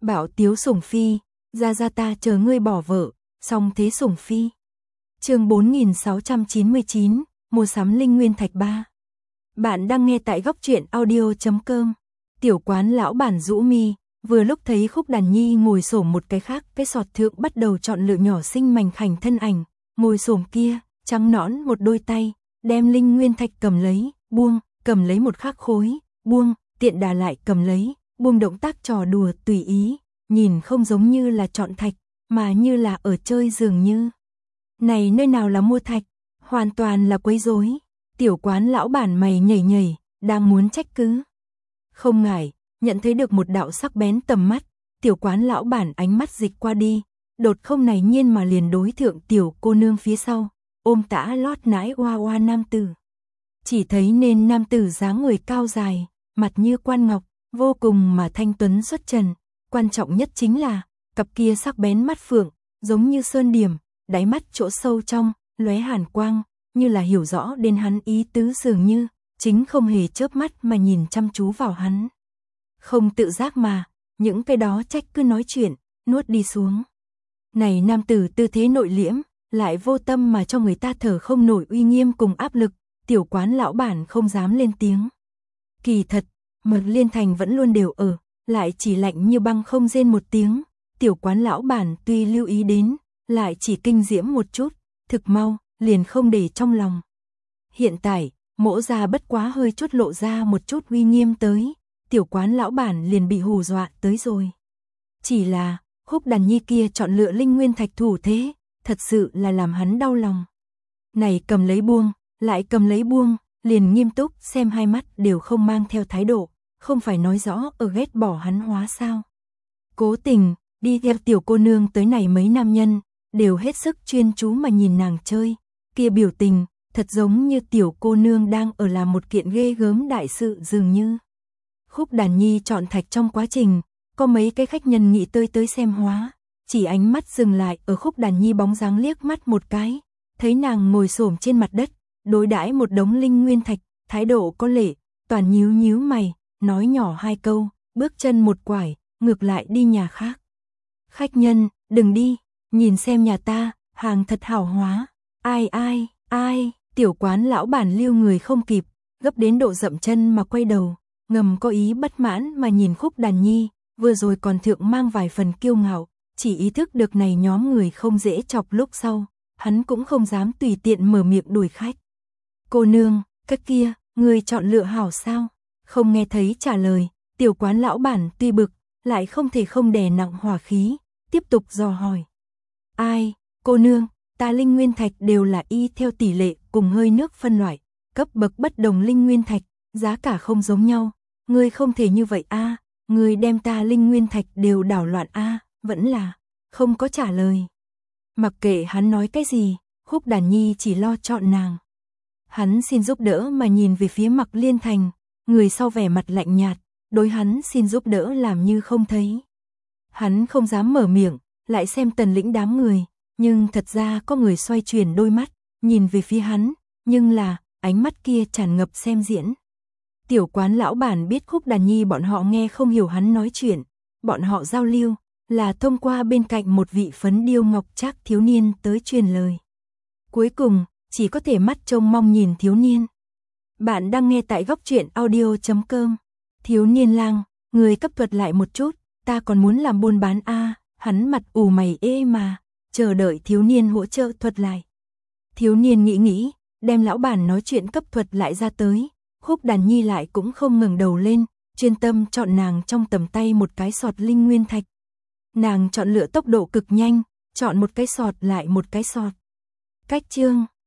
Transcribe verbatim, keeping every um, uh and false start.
Bảo tiếu sủng phi, ra ra ta chờ ngươi bỏ vợ, song thế sủng phi. Chương bốn nghìn sáu trăm chín mươi chín, mua sắm linh nguyên thạch ba. Bạn đang nghe tại góc truyện audio chấm com. Tiểu quán lão bản rũ mi, vừa lúc thấy Khúc Đàn Nhi ngồi xổm một cái khác, cái sọt thượng bắt đầu chọn lựa nhỏ xinh mảnh khảnh thân ảnh, ngồi xổm kia, trắng nõn một đôi tay, đem linh nguyên thạch cầm lấy, buông, cầm lấy một khắc khối, buông, tiện đà lại cầm lấy, buông, động tác trò đùa tùy ý, nhìn không giống như là chọn thạch, mà như là ở chơi dường như. Này nơi nào là mua thạch, hoàn toàn là quấy rối. Tiểu quán lão bản mày nhảy nhảy, đang muốn trách cứ. Không ngại, nhận thấy được một đạo sắc bén tầm mắt, tiểu quán lão bản ánh mắt dịch qua đi, đột không này nhiên mà liền đối thượng tiểu cô nương phía sau, ôm tã lót nãi oa oa nam tử. Chỉ thấy nên nam tử dáng người cao dài, mặt như quan ngọc, vô cùng mà thanh tuấn xuất trần, quan trọng nhất chính là cặp kia sắc bén mắt phượng, giống như sơn điểm, đáy mắt chỗ sâu trong lóe hàn quang, như là hiểu rõ đến hắn ý tứ, dường như chính không hề chớp mắt mà nhìn chăm chú vào hắn. Không tự giác mà, những cái đó trách cứ nói chuyện, nuốt đi xuống. Này nam tử tư thế nội liễm, lại vô tâm mà cho người ta thở không nổi uy nghiêm cùng áp lực, tiểu quán lão bản không dám lên tiếng. Kỳ thật, Mật Liên Thành vẫn luôn đều ở, lại chỉ lạnh như băng không rên một tiếng, tiểu quán lão bản tuy lưu ý đến, lại chỉ kinh diễm một chút, thực mau, liền không để trong lòng. Hiện tại, Mỗ gia bất quá hơi chút lộ ra một chút uy nghiêm tới, tiểu quán lão bản liền bị hù dọa tới rồi. Chỉ là, Khúc Đàn Nhi kia chọn lựa linh nguyên thạch thủ thế, thật sự là làm hắn đau lòng. Này cầm lấy buông, lại cầm lấy buông, liền nghiêm túc xem hai mắt đều không mang theo thái độ, không phải nói rõ ở ghét bỏ hắn hóa sao. Cố tình, đi theo tiểu cô nương tới này mấy nam nhân, đều hết sức chuyên chú mà nhìn nàng chơi, kia biểu tình, thật giống như tiểu cô nương đang ở làm một kiện ghê gớm đại sự dường như. Khúc Đàn Nhi chọn thạch trong quá trình, có mấy cái khách nhân nghĩ tới tới xem hóa, chỉ ánh mắt dừng lại ở Khúc Đàn Nhi bóng dáng liếc mắt một cái, thấy nàng ngồi xổm trên mặt đất, đối đãi một đống linh nguyên thạch, thái độ có lệ, toàn nhíu nhíu mày, nói nhỏ hai câu, bước chân một quải, ngược lại đi nhà khác. Khách nhân, đừng đi, nhìn xem nhà ta, hàng thật hảo hóa. Ai ai, ai, tiểu quán lão bản lưu người không kịp, gấp đến độ dậm chân mà quay đầu, ngầm có ý bất mãn mà nhìn Khúc Đàn Nhi, vừa rồi còn thượng mang vài phần kiêu ngạo, chỉ ý thức được này nhóm người không dễ chọc lúc sau, hắn cũng không dám tùy tiện mở miệng đuổi khách. Cô nương, cái kia, người chọn lựa hảo sao? Không nghe thấy trả lời, tiểu quán lão bản tuy bực, lại không thể không đè nặng hỏa khí, tiếp tục dò hỏi. Ai, cô nương, ta linh nguyên thạch đều là y theo tỷ lệ cùng hơi nước phân loại, cấp bậc bất đồng linh nguyên thạch, giá cả không giống nhau, ngươi không thể như vậy a, à, ngươi đem ta linh nguyên thạch đều đảo loạn a, à, vẫn là không có trả lời. Mặc kệ hắn nói cái gì, Khúc Đàn Nhi chỉ lo chọn nàng. Hắn xin giúp đỡ mà nhìn về phía Mạc Liên Thành, người sau vẻ mặt lạnh nhạt, đối hắn xin giúp đỡ làm như không thấy. Hắn không dám mở miệng, lại xem Tần Lĩnh đám người, nhưng thật ra có người xoay chuyển đôi mắt, nhìn về phía hắn, nhưng là, ánh mắt kia tràn ngập xem diễn. Tiểu quán lão bản biết Khúc Đàn Nhi bọn họ nghe không hiểu hắn nói chuyện, bọn họ giao lưu, là thông qua bên cạnh một vị phấn điêu ngọc trác thiếu niên tới truyền lời. Cuối cùng, chỉ có thể mắt trông mong nhìn thiếu niên. Bạn đang nghe tại góc truyện audio chấm com. Thiếu niên lang, người cấp thuật lại một chút, ta còn muốn làm buôn bán a, à, hắn mặt ủ mày ê mà, chờ đợi thiếu niên hỗ trợ thuật lại. Thiếu niên nghĩ nghĩ, đem lão bản nói chuyện cấp thuật lại ra tới, Khúc Đàn Nhi lại cũng không ngẩng đầu lên, chuyên tâm chọn nàng trong tầm tay một cái sọt linh nguyên thạch. Nàng chọn lựa tốc độ cực nhanh, chọn một cái sọt lại một cái sọt. Cách chương